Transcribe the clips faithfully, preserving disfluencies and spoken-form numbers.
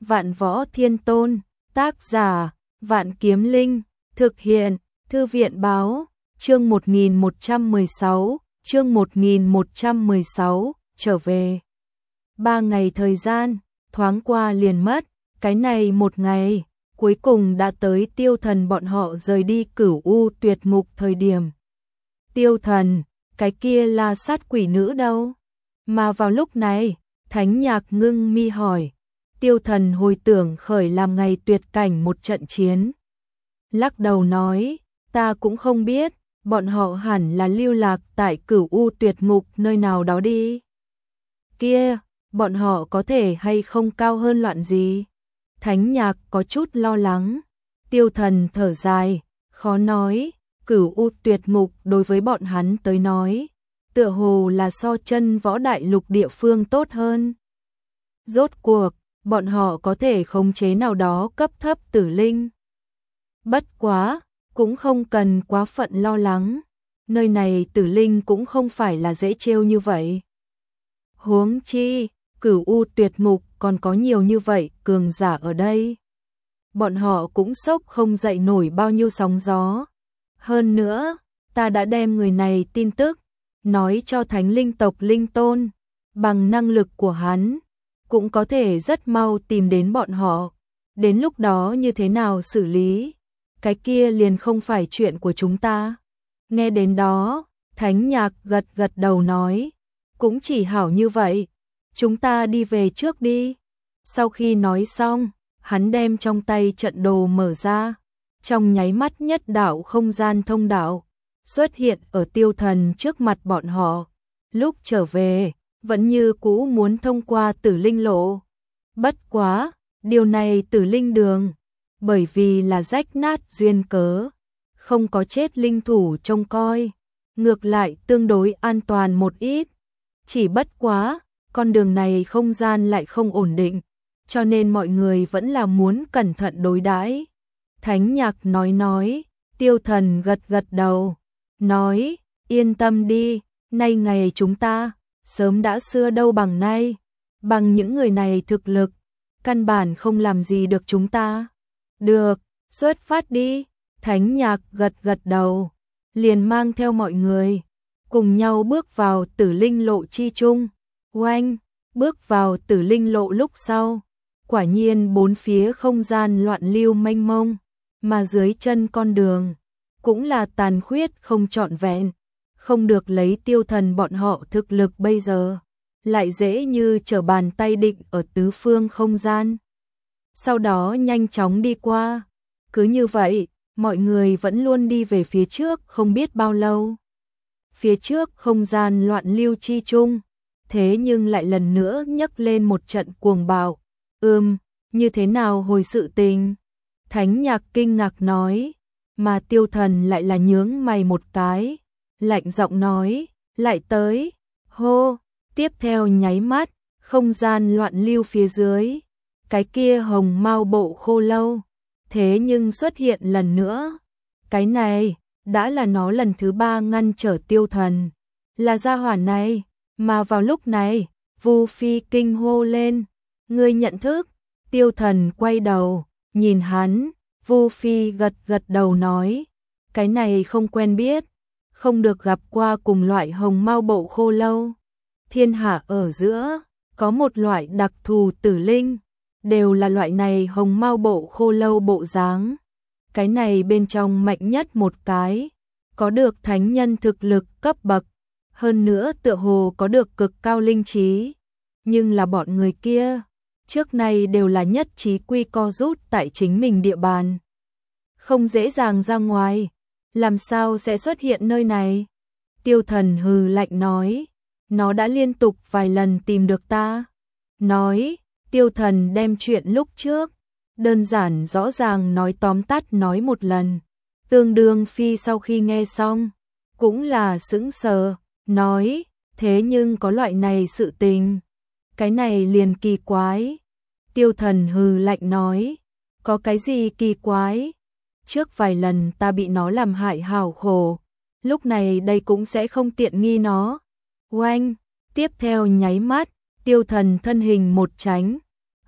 Vạn Võ Thiên Tôn, tác giả, Vạn Kiếm Linh, thực hiện, Thư viện báo, chương một nghìn một trăm mười sáu, chương một nghìn một trăm mười sáu, trở về. Ba ngày thời gian, thoáng qua liền mất, cái này một ngày, cuối cùng đã tới Tiêu Thần bọn họ rời đi Cửu U Tuyệt Ngục thời điểm. Tiêu Thần, cái kia là sát quỷ nữ đâu? Mà vào lúc này, Thánh Nhạc ngưng mi hỏi. Tiêu Thần hồi tưởng khởi làm ngày tuyệt cảnh một trận chiến. Lắc đầu nói, ta cũng không biết, bọn họ hẳn là lưu lạc tại Cửu U Tuyệt Ngục nơi nào đó đi. Kia, bọn họ có thể hay không cao hơn loạn gì? Thánh Nhạc có chút lo lắng. Tiêu Thần thở dài, khó nói, Cửu U Tuyệt Ngục đối với bọn hắn tới nói, tựa hồ là so chân võ đại lục địa phương tốt hơn. Rốt cuộc, bọn họ có thể khống chế nào đó cấp thấp tử linh. Bất quá, cũng không cần quá phận lo lắng, nơi này tử linh cũng không phải là dễ trêu như vậy. Huống chi, Cửu U Tuyệt Ngục còn có nhiều như vậy cường giả ở đây. Bọn họ cũng sốc không dậy nổi bao nhiêu sóng gió. Hơn nữa, ta đã đem người này tin tức, nói cho Thánh Linh tộc Linh Tôn, bằng năng lực của hắn, cũng có thể rất mau tìm đến bọn họ. Đến lúc đó như thế nào xử lý, cái kia liền không phải chuyện của chúng ta. Nghe đến đó, Thánh Nhạc gật gật đầu nói, cũng chỉ hảo như vậy, chúng ta đi về trước đi. Sau khi nói xong, hắn đem trong tay trận đồ mở ra, trong nháy mắt nhất đạo không gian thông đạo xuất hiện ở Tiêu Thần trước mặt bọn họ. Lúc trở về, vẫn như cũ muốn thông qua Tử Linh lộ. Bất quá, điều này Tử Linh đường, bởi vì là rách nát duyên cớ, không có chết linh thủ trông coi, ngược lại tương đối an toàn một ít. Chỉ bất quá, con đường này không gian lại không ổn định, cho nên mọi người vẫn là muốn cẩn thận đối đãi. Thánh Nhạc nói nói, Tiêu Thần gật gật đầu, nói, yên tâm đi, nay ngày chúng ta, sớm đã xưa đâu bằng nay, bằng những người này thực lực, căn bản không làm gì được chúng ta. Được, xuất phát đi. Thánh Nhạc gật gật đầu, liền mang theo mọi người, cùng nhau bước vào Tử Linh lộ chi trung. Oanh, bước vào Tử Linh lộ lúc sau, quả nhiên bốn phía không gian loạn lưu mênh mông, mà dưới chân con đường cũng là tàn khuyết không trọn vẹn, không được lấy Tiêu Thần bọn họ thực lực bây giờ, lại dễ như trở bàn tay định ở tứ phương không gian. Sau đó nhanh chóng đi qua, cứ như vậy, mọi người vẫn luôn đi về phía trước không biết bao lâu. Phía trước không gian loạn lưu chi chung, thế nhưng lại lần nữa nhấc lên một trận cuồng bạo. Ừm, như thế nào hồi sự tình? Thánh Nhạc kinh ngạc nói, mà Tiêu Thần lại là nhướng mày một cái, lạnh giọng nói, lại tới. Hô, tiếp theo nháy mắt, không gian loạn lưu phía dưới, cái kia hồng mao bộ khô lâu, thế nhưng xuất hiện lần nữa. Cái này, đã là nó lần thứ ba ngăn trở Tiêu Thần, là gia hỏa này. Mà vào lúc này, Vu Phi kinh hô lên, ngươi nhận thức? Tiêu Thần quay đầu, nhìn hắn, Vu Phi gật gật đầu nói, cái này không quen biết, không được gặp qua cùng loại hồng mao bộ khô lâu. Thiên hạ ở giữa, có một loại đặc thù tử linh, đều là loại này hồng mao bộ khô lâu bộ dáng. Cái này bên trong mạnh nhất một cái, có được thánh nhân thực lực cấp bậc, hơn nữa tựa hồ có được cực cao linh trí. Nhưng là bọn người kia, trước nay đều là nhất trí quy co rút tại chính mình địa bàn, không dễ dàng ra ngoài, làm sao sẽ xuất hiện nơi này? Tiêu Thần hừ lạnh nói, nó đã liên tục vài lần tìm được ta. Nói, Tiêu Thần đem chuyện lúc trước, đơn giản rõ ràng nói tóm tắt nói một lần. Tương đương Phi sau khi nghe xong, cũng là sững sờ, nói, thế nhưng có loại này sự tình, cái này liền kỳ quái. Tiêu Thần hừ lạnh nói, có cái gì kỳ quái? Trước vài lần ta bị nó làm hại hảo khổ, lúc này đây cũng sẽ không tiện nghi nó. Oanh, tiếp theo nháy mắt, Tiêu Thần thân hình một tránh,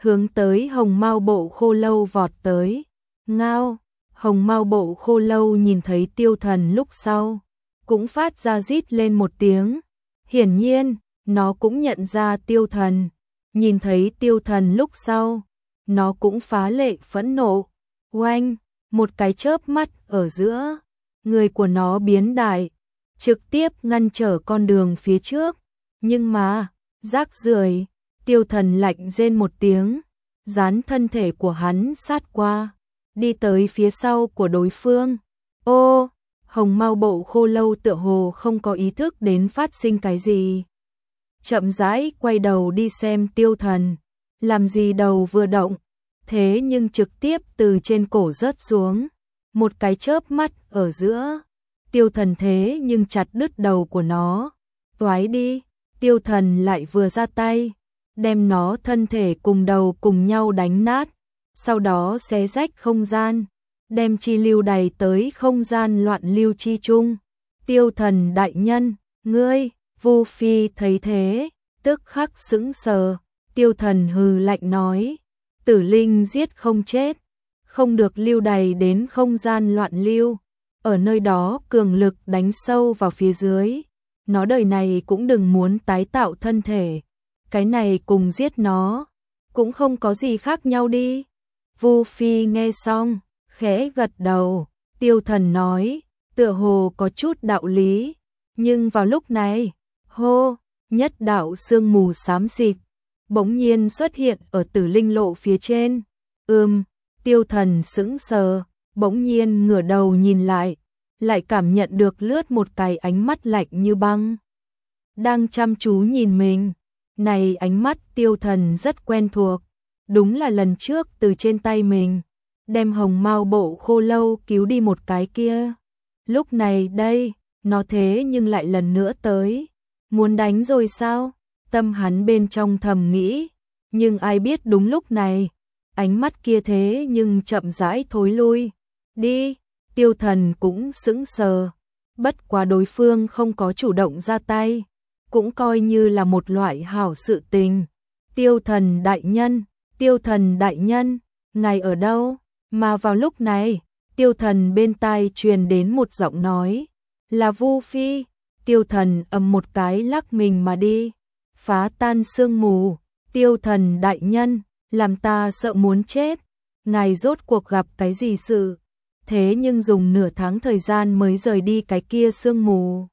hướng tới Hồng Mao Bộ Khô Lâu vọt tới. Ngao, Hồng Mao Bộ Khô Lâu nhìn thấy Tiêu Thần lúc sau, cũng phát ra rít lên một tiếng. Hiển nhiên, nó cũng nhận ra Tiêu Thần. Nhìn thấy Tiêu Thần lúc sau, nó cũng phá lệ phẫn nộ. Oanh, một cái chớp mắt ở giữa, người của nó biến đại, trực tiếp ngăn trở con đường phía trước. Nhưng mà, rác rưởi, Tiêu Thần lạnh rên một tiếng, dán thân thể của hắn sát qua, đi tới phía sau của đối phương. Ô, Hồng Mao Bộ Khô Lâu tựa hồ không có ý thức đến phát sinh cái gì. Chậm rãi quay đầu đi xem Tiêu Thần, làm gì đầu vừa động, thế nhưng trực tiếp từ trên cổ rớt xuống. Một cái chớp mắt ở giữa, Tiêu Thần thế nhưng chặt đứt đầu của nó. Toái đi, Tiêu Thần lại vừa ra tay, đem nó thân thể cùng đầu cùng nhau đánh nát, sau đó xé rách không gian, đem chi lưu đầy tới không gian loạn lưu chi chung. Tiêu Thần đại nhân, ngươi, Vu Phi thấy thế, tức khắc sững sờ. Tiêu Thần hừ lạnh nói, tử linh giết không chết, không được lưu đầy đến không gian loạn lưu, ở nơi đó cường lực đánh sâu vào phía dưới, nó đời này cũng đừng muốn tái tạo thân thể, cái này cùng giết nó, cũng không có gì khác nhau đi. Vu Phi nghe xong, khẽ gật đầu. Tiêu Thần nói, tựa hồ có chút đạo lý, nhưng vào lúc này, hô, nhất đạo sương mù xám xịt bỗng nhiên xuất hiện ở Tử Linh Lộ phía trên. Ừm, Tiêu Thần sững sờ, bỗng nhiên ngửa đầu nhìn lại, lại cảm nhận được lướt một cái ánh mắt lạnh như băng, đang chăm chú nhìn mình. Này ánh mắt Tiêu Thần rất quen thuộc, đúng là lần trước từ trên tay mình đem Hồng Mao Bộ Khô Lâu cứu đi một cái kia. Lúc này đây, nó thế nhưng lại lần nữa tới, muốn đánh rồi sao? Tâm hắn bên trong thầm nghĩ, nhưng ai biết đúng lúc này, ánh mắt kia thế nhưng chậm rãi thối lui. Đi, Tiêu Thần cũng sững sờ, bất quá đối phương không có chủ động ra tay, cũng coi như là một loại hảo sự tình. Tiêu Thần đại nhân, Tiêu Thần đại nhân, ngài ở đâu? Mà vào lúc này, Tiêu Thần bên tai truyền đến một giọng nói, là Vu Phi. Tiêu Thần ầm một cái lắc mình mà đi, phá tan sương mù. Tiêu Thần đại nhân, làm ta sợ muốn chết, ngài rốt cuộc gặp cái gì sự, thế nhưng dùng nửa tháng thời gian mới rời đi cái kia sương mù.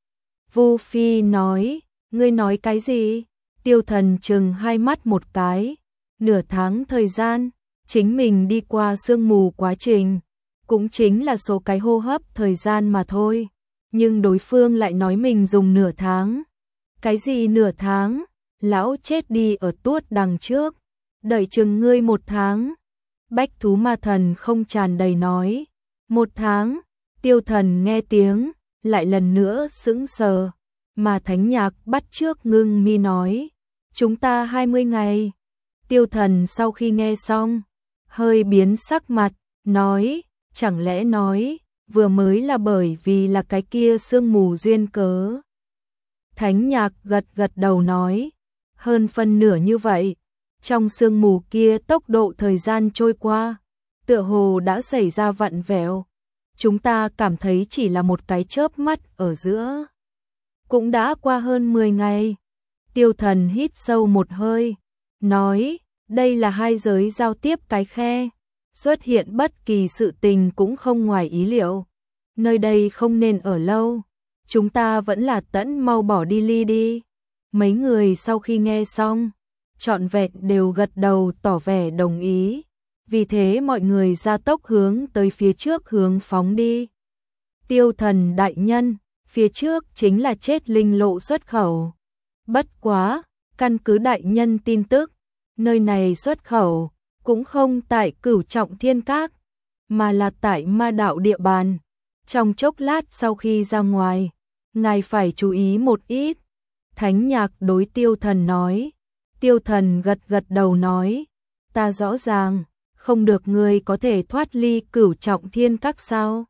Vu Phi nói, ngươi nói cái gì? Tiêu Thần chừng hai mắt một cái, nửa tháng thời gian, chính mình đi qua sương mù quá trình, cũng chính là số cái hô hấp thời gian mà thôi, nhưng đối phương lại nói mình dùng nửa tháng. Cái gì nửa tháng? Lão chết đi ở tuốt đằng trước, đợi chừng ngươi một tháng. Bách Thú Ma Thần không tràn đầy nói, một tháng. Tiêu Thần nghe tiếng, lại lần nữa sững sờ, mà Thánh Nhạc bắt trước ngưng mi nói, chúng ta hai mươi ngày. Tiêu Thần sau khi nghe xong, hơi biến sắc mặt, nói, chẳng lẽ nói, vừa mới là bởi vì là cái kia sương mù duyên cớ. Thánh Nhạc gật gật đầu nói, hơn phân nửa như vậy, trong sương mù kia tốc độ thời gian trôi qua, tựa hồ đã xảy ra vặn vẹo, chúng ta cảm thấy chỉ là một cái chớp mắt ở giữa. Cũng đã qua hơn mười ngày. Tiêu Thần hít sâu một hơi, nói, đây là hai giới giao tiếp cái khe, xuất hiện bất kỳ sự tình cũng không ngoài ý liệu. Nơi đây không nên ở lâu, chúng ta vẫn là tẫn mau bỏ đi ly đi. Mấy người sau khi nghe xong, trọn vẹn đều gật đầu tỏ vẻ đồng ý, vì thế mọi người ra tốc hướng tới phía trước hướng phóng đi. Tiêu Thần đại nhân, phía trước chính là chết linh lộ xuất khẩu. Bất quá, căn cứ đại nhân tin tức, nơi này xuất khẩu cũng không tại Cửu Trọng Thiên Các, mà là tại Ma Đạo địa bàn. Trong chốc lát sau khi ra ngoài, ngài phải chú ý một ít. Thánh Nhạc đối Tiêu Thần nói. Tiêu Thần gật gật đầu nói, ta rõ ràng, không được người có thể thoát ly Cửu Trọng Thiên Các sao?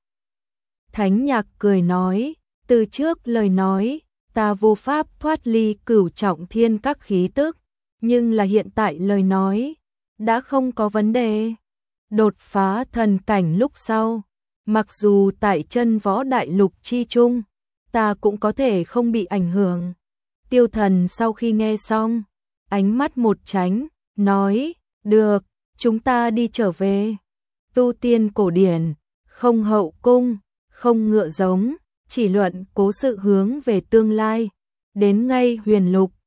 Thánh Nhạc cười nói, từ trước lời nói, ta vô pháp thoát ly Cửu Trọng Thiên Các khí tức, nhưng là hiện tại lời nói, đã không có vấn đề. Đột phá thần cảnh lúc sau, mặc dù tại chân võ đại lục chi chung, ta cũng có thể không bị ảnh hưởng. Tiêu Thần sau khi nghe xong, ánh mắt một tránh, nói, được, chúng ta đi trở về. Tu tiên cổ điển, không hậu cung, không ngựa giống, chỉ luận cố sự hướng về tương lai, đến ngay huyền lục,